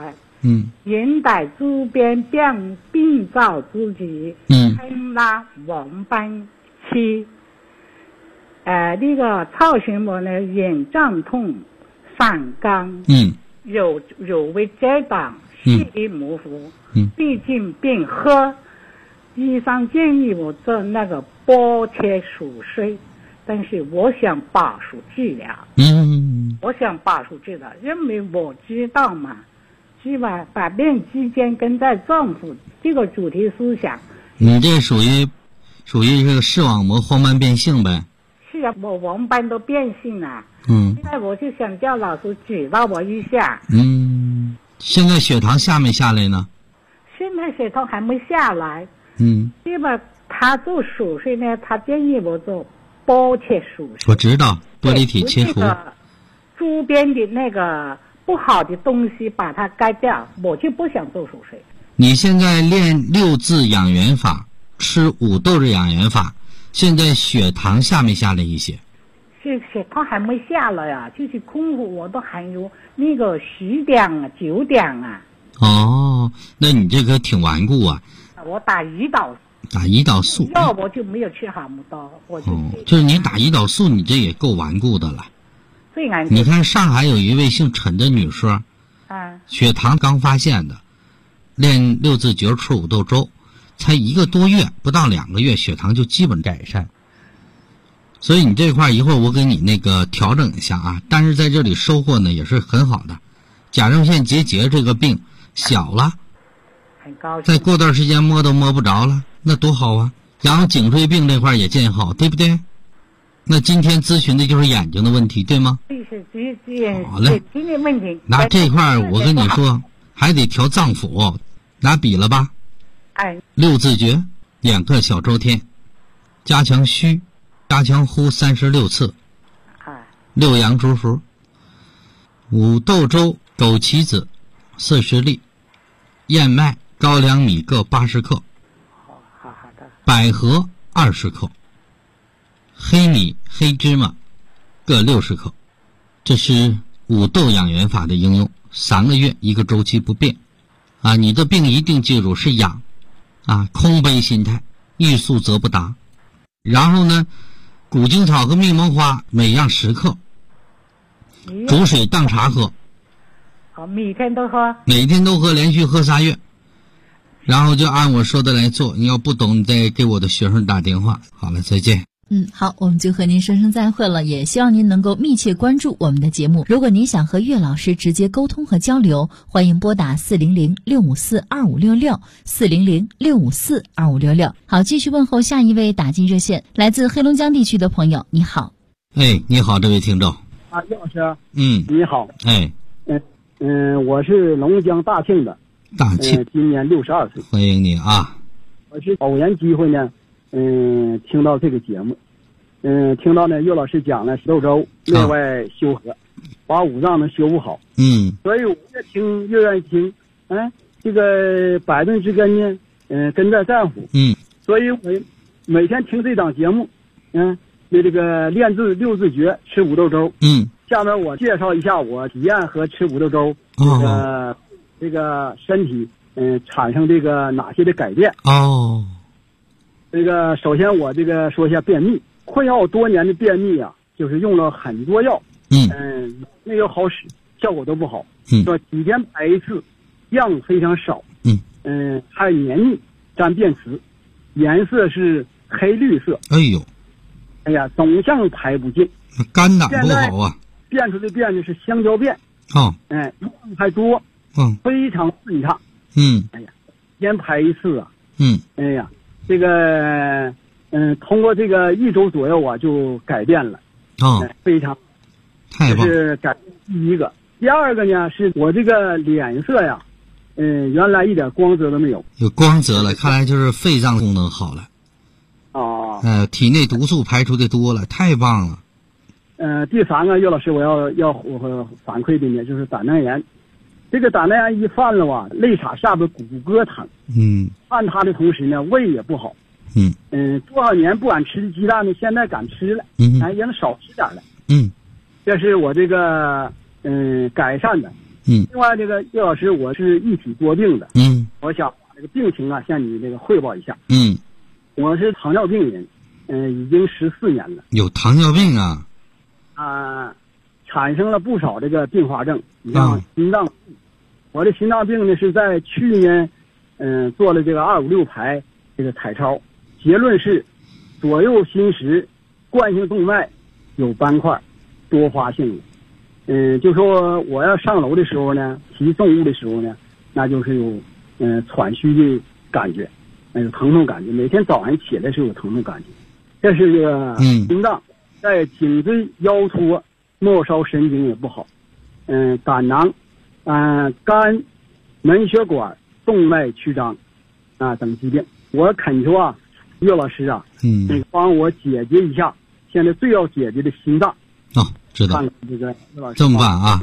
Speaker 8: 引导周边病灶自己，推拉往班期。那个造成我呢眼胀痛、散干，有微遮挡，视力模糊，毕竟病喝。医生建议我做那个剥切手术，但是我想把手治疗。我想把手治疗，因为我知道嘛，是吧？百病之间跟在丈夫这个主题思想。
Speaker 5: 你这属于这个视网膜黄斑变性呗？
Speaker 8: 是啊，我黄斑都变性了。现在我就想叫老师指导我一下。
Speaker 5: 现在血糖下没下来呢？
Speaker 8: 现在血糖还没下来。因为他做手术呢，他建议我做剥切手术。
Speaker 5: 我知道，玻璃体切除。
Speaker 8: 周边的那个不好的东西把它改掉，我就不想做手术。
Speaker 5: 你现在练6字养元法，吃5豆质养元法，现在血糖下没下来一些？
Speaker 8: 是血糖还没下来呀，就是空腹我都还有那个10点啊、9点啊。
Speaker 5: 哦，那你这个挺顽固啊。
Speaker 8: 我打胰
Speaker 5: 岛素
Speaker 8: 药我就没有吃好么多，我
Speaker 5: 就是你打胰岛素，你这也够顽固的了。
Speaker 8: 最难。
Speaker 5: 你看上海有一位姓陈的女士，血糖刚发现的，练6字诀吃5豆粥，才1个多月，不到2个月，血糖就基本改善。所以你这块一会儿我给你那个调整一下啊，但是在这里收获呢也是很好的。甲状腺结节这个病小了。再过段时间摸都摸不着了，那多好啊！然后颈椎病这块也见好，对不对？那今天咨询的就是眼睛的问题，对吗？好嘞。那这块我跟你说，还得调脏腑，拿笔了吧？6字诀，2个小周天，加强虚，加强呼36次，6阳诸符，5豆粥、枸杞子40粒，燕麦、高粱米各80克，
Speaker 8: 好的。
Speaker 5: 百合20克，黑米、黑芝麻各60克。这是5豆养元法的应用，3个月1个周期不变。你的病一定记住是养，空杯心态，欲速则不达。然后呢，古精草和蜜蒙花每样10克，煮水当茶喝。
Speaker 8: 每天都喝。
Speaker 5: 每天都喝，连续喝3月。然后就按我说的来做，你要不懂你再给我的学生打电话。好了，再见。
Speaker 4: 好，我们就和您说声再会了，也希望您能够密切关注我们的节目。如果您想和岳老师直接沟通和交流，欢迎拨打400-654-2566 400-654-2566。好，继续问候下一位打进热线，来自黑龙江地区的朋友，你好。
Speaker 5: 你好，这位听众。
Speaker 9: 岳老师。你好。我是龙江大庆的。
Speaker 5: 大庆。
Speaker 9: 今年62岁。
Speaker 5: 欢迎你啊。
Speaker 9: 我是偶然机会呢，听到这个节目，听到呢岳老师讲了10豆粥内外修和，把五脏能修复好。所以我越听越愿意听。这个百病之根呢，根在脏腑。所以我每天听这档节目，对这个练字6字诀吃5豆粥。下面我介绍一下我体验和吃5豆粥这个身体产生这个哪些的改变。这个首先我这个说一下便秘，困扰我多年的便秘啊，就是用了很多药，没有好使，效果都不好。说几天排一次，量非常少。还黏腻，沾便池，颜色是黑绿色。总像排不尽，
Speaker 5: 肝胆不好啊。
Speaker 9: 变出的便呢是香蕉便。量还多。非常顺畅。先排一次啊。这个通过这个1周左右啊就改变了。非常
Speaker 5: 太棒。
Speaker 9: 这是改第一个。第二个呢是我这个脸色呀，原来一点光泽都没有。
Speaker 5: 有光泽了，看来就是肺脏功能好了。体内毒素排出的多了，太棒了。
Speaker 9: 第3个岳老师我要反馈的呢就是胆囊炎。这个胆囊炎一犯了吧，肋叉下边骨骼疼。犯它的同时呢，胃也不好。多少年不敢吃的鸡蛋呢，现在敢吃了。也能少吃点了。这是我这个改善的。 另外这个叶老师，我是一体多病的。我想把这个病情啊向你这个汇报一下。我是糖尿病人，已经14年了。
Speaker 5: 有糖尿病啊？
Speaker 9: 产生了不少这个并发症，你像心脏。我的心脏病呢是在去年，做了这个256排这个彩超，结论是左右心室冠性动脉有斑块，多发性的。就说我要上楼的时候呢，提重物的时候呢，那就是有喘吁的感觉，有疼痛感觉，每天早上起来是有疼痛感觉。这是这个心脏，在颈椎腰托末梢神经也不好，胆囊。肝、门血管、动脉曲张等疾病，我恳求岳老师那个帮我解决一下现在最要解决的心脏。
Speaker 5: 知道。
Speaker 9: 看这个岳老师
Speaker 5: 这么办啊？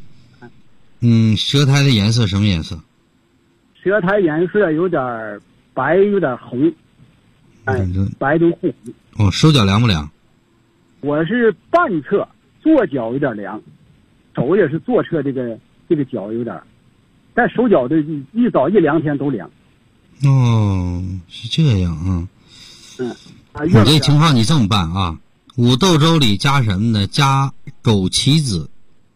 Speaker 5: 舌苔的颜色什么颜色？
Speaker 9: 舌苔颜色有点白，有点红，白中护红。
Speaker 5: 手脚凉不凉？
Speaker 9: 我是半侧，左脚有点凉，手也是左侧这个脚有点，但手脚的一早一两天都凉。
Speaker 5: 是这样啊。你这情况你这么办啊，五豆粥里加什么呢？加枸杞子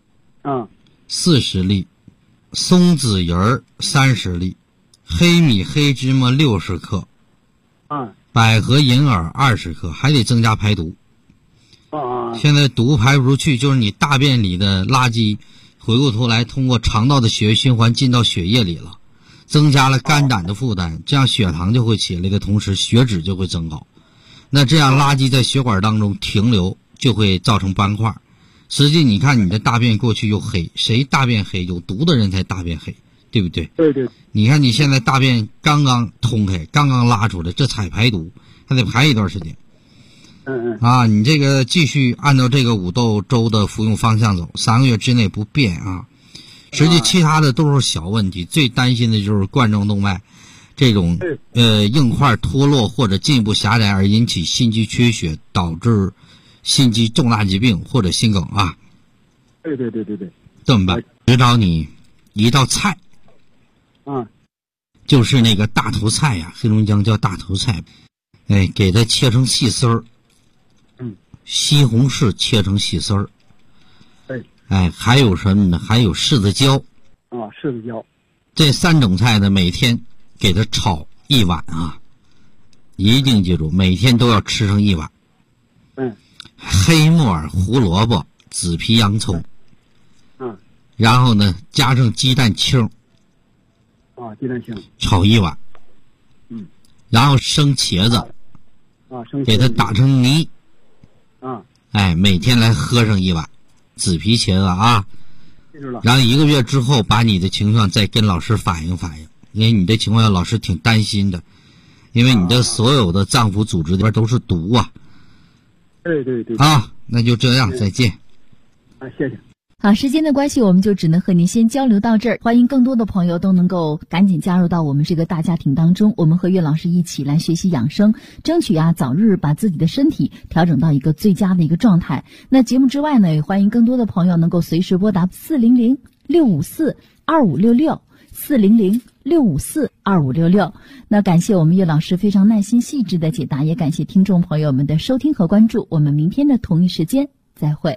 Speaker 5: 40粒，松子仁30粒，黑米黑芝麻60克，百合银耳20克，还得增加排毒。现在毒排不出去，就是你大便里的垃圾回过头来通过肠道的血液循环进到血液里了，增加了肝胆的负担，这样血糖就会起来的同时血脂就会增高，那这样垃圾在血管当中停留就会造成斑块。实际你看你的大便过去又黑，谁大便黑？有毒的人才大便黑，对不对？
Speaker 9: 对。
Speaker 5: 你看你现在大便刚刚通开，刚刚拉出来，这才排毒，还得排一段时间。你这个继续按照这个五豆粥的服用方向走，3个月之内不变啊。实际其他的都是小问题，最担心的就是冠状动脉这种硬块脱落或者进一步狭窄而引起心肌缺血，导致心肌重大疾病或者心梗啊。
Speaker 9: 对。
Speaker 5: 这么办？指导你一道菜，就是那个大头菜呀，黑龙江叫大头菜，给它切成细丝儿。西红柿切成细丝儿，还有什么呢？还有柿子椒，
Speaker 9: 柿子椒，
Speaker 5: 这3种菜呢，每天给它炒1碗啊，一定记住，每天都要吃上1碗。黑木耳、胡萝卜、紫皮洋葱，然后呢，加上鸡蛋清，
Speaker 9: 鸡蛋清，
Speaker 5: 炒1碗，然后生茄子，给它打成泥。每天来喝上1碗紫皮茄子啊，然后1个月之后把你的情况再跟老师反映，因为你这情况老师挺担心的，因为你的所有的脏腑组织里边都是毒啊。
Speaker 9: 对。
Speaker 5: 那就这样，再见。
Speaker 9: 谢谢。
Speaker 4: 好，时间的关系，我们就只能和您先交流到这儿。欢迎更多的朋友都能够赶紧加入到我们这个大家庭当中，我们和岳老师一起来学习养生，争取早日把自己的身体调整到一个最佳的一个状态。那节目之外呢，也欢迎更多的朋友能够随时拨打400-654-2566，400-654-2566。那感谢我们岳老师非常耐心细致的解答，也感谢听众朋友们的收听和关注。我们明天的同一时间再会。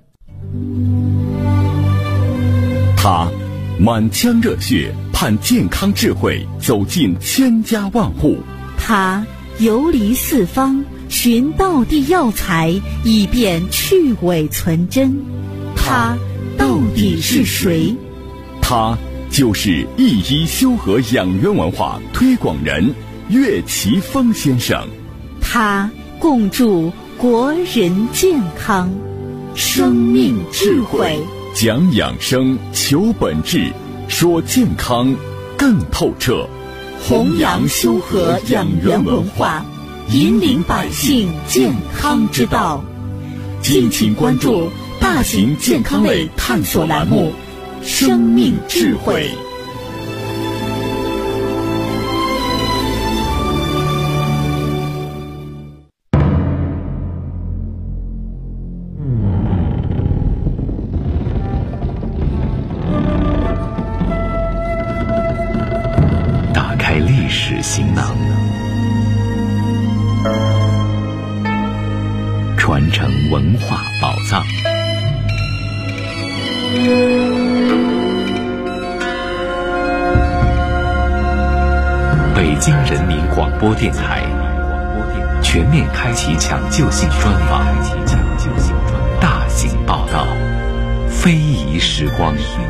Speaker 2: 他满腔热血盼健康智慧走进千家万户，
Speaker 3: 他游离四方寻道地药材以便去伪存真，他到底是谁？
Speaker 2: 他就是一医修和养元文化推广人岳奇峰先生，
Speaker 3: 他共筑国人健康生命智慧，
Speaker 2: 讲养生求本质，说健康更透彻，
Speaker 3: 弘扬修和养元文化，引领百姓健康之道。敬请关注大型健康类探索栏目《生命智慧》。
Speaker 2: 行囊，传承文化宝藏。北京人民广播电台全面开启抢救性专访，大型报道，非遗时光。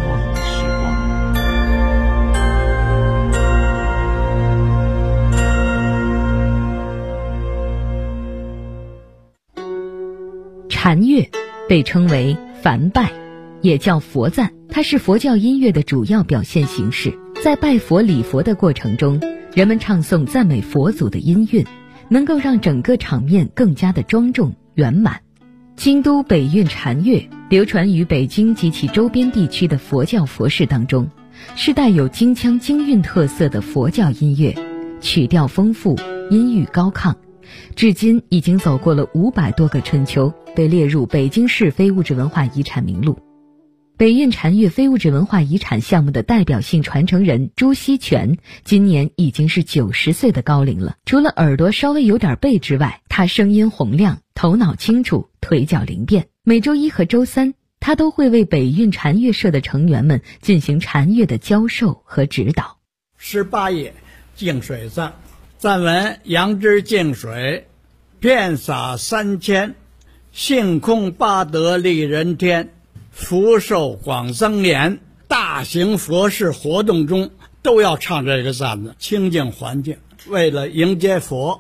Speaker 4: 禅乐被称为梵拜，也叫佛赞，它是佛教音乐的主要表现形式。在拜佛礼佛的过程中，人们唱诵赞美佛祖的音韵，能够让整个场面更加的庄重圆满。京都北韵禅乐流传于北京及其周边地区的佛教佛事当中，是带有京腔京韵特色的佛教音乐，曲调丰富，音域高亢，至今已经走过了500多个春秋，被列入北京市非物质文化遗产名录。北韵禅乐非物质文化遗产项目的代表性传承人朱锡全今年已经是90岁的高龄了。除了耳朵稍微有点背之外，他声音洪亮，头脑清楚，腿脚灵便。每周1和周3，他都会为北韵禅乐社的成员们进行禅乐的教授和指导。
Speaker 10: 18页净水赞，赞文：杨枝净水，遍洒3000，性空八德利人天，福寿广增延。大型佛事活动中都要唱这个赞子，清净环境，为了迎接佛。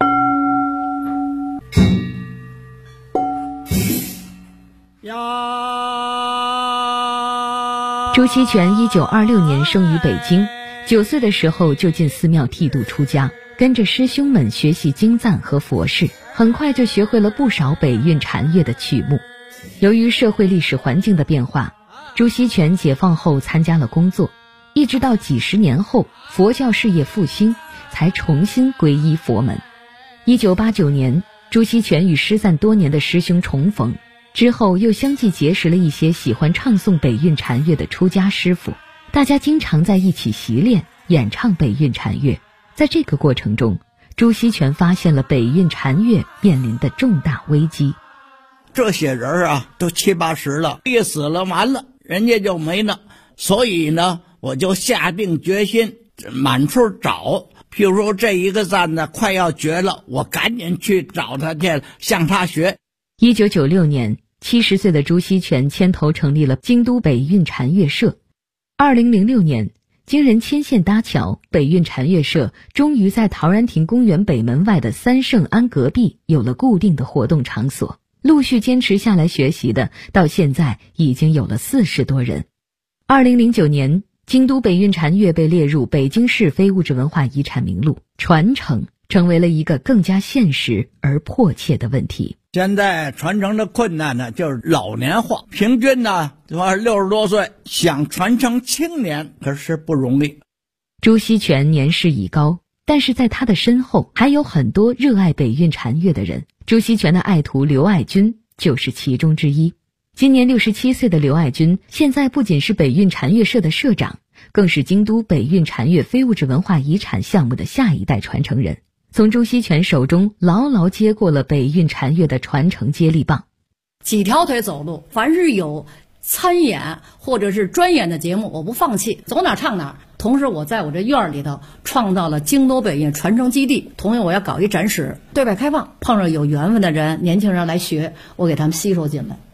Speaker 4: 朱锡全1926年生于北京，9岁的时候就进寺庙剃度出家，跟着师兄们学习经赞和佛事，很快就学会了不少北韵禅乐的曲目。由于社会历史环境的变化，朱锡全解放后参加了工作，一直到几十年后佛教事业复兴，才重新皈依佛门。1989年，朱锡全与失散多年的师兄重逢，之后又相继结识了一些喜欢唱诵北韵禅乐的出家师傅，大家经常在一起习练演唱北韵禅乐。在这个过程中，朱锡全发现了北韵禅乐面临的重大危机。
Speaker 10: 这些人啊，都70、80了，一死了完了，人家就没了。所以呢，我就下定决心满处找。譬如说这一个赞呢快要绝了，我赶紧去找他去，向他学。
Speaker 4: 1996年，70岁的朱锡全牵头成立了京都北韵禅乐社。2006年，经人牵线搭桥，北韵禅乐社终于在陶然亭公园北门外的三圣庵隔壁有了固定的活动场所。陆续坚持下来学习的，到现在已经有了40多人。2009年，京都北韵禅乐被列入北京市非物质文化遗产名录，传承成为了一个更加现实而迫切的问题。
Speaker 10: 现在传承的困难呢，就是老年化，平均呢60多岁，想传承青年可是不容易。
Speaker 4: 朱锡全年事已高，但是在他的身后还有很多热爱北韵禅乐的人。朱锡全的爱徒刘爱军就是其中之一。今年67岁的刘爱军，现在不仅是北韵禅乐社的社长，更是京都北韵禅乐非物质文化遗产项目的下一代传承人，从朱锡全手中牢牢接过了北韵禅乐的传承接力棒。
Speaker 11: 几条腿走路，凡是有参演或者是专演的节目，我不放弃，走哪唱哪。同时我在我这院里头创造了京都北韵传承基地，同样我要搞一展示，对外开放，碰上有缘分的人，年轻人来学，我给他们吸收进来。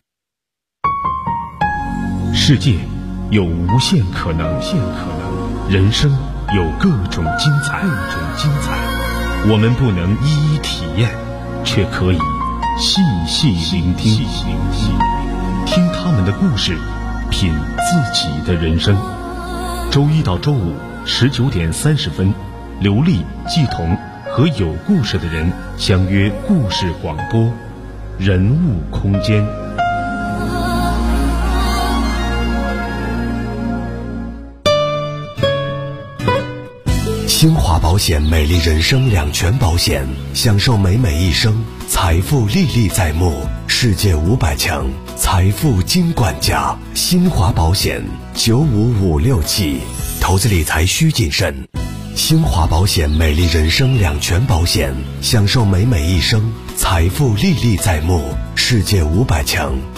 Speaker 2: 世界有无限可能，人生有各种精彩，我们不能一一体验，却可以细细聆听，听他们的故事，品自己的人生。周一到周五19点30分，刘丽、季彤和有故事的人相约故事广播，人物空间。
Speaker 12: 新华保险美丽人生两全保险，享受美美一生，财富历历在目，世界500强财富金管家。新华保险955677，投资理财需谨慎。 兴华保险美丽人生两全保险，享受美美一生，财富历历在目，世界500强。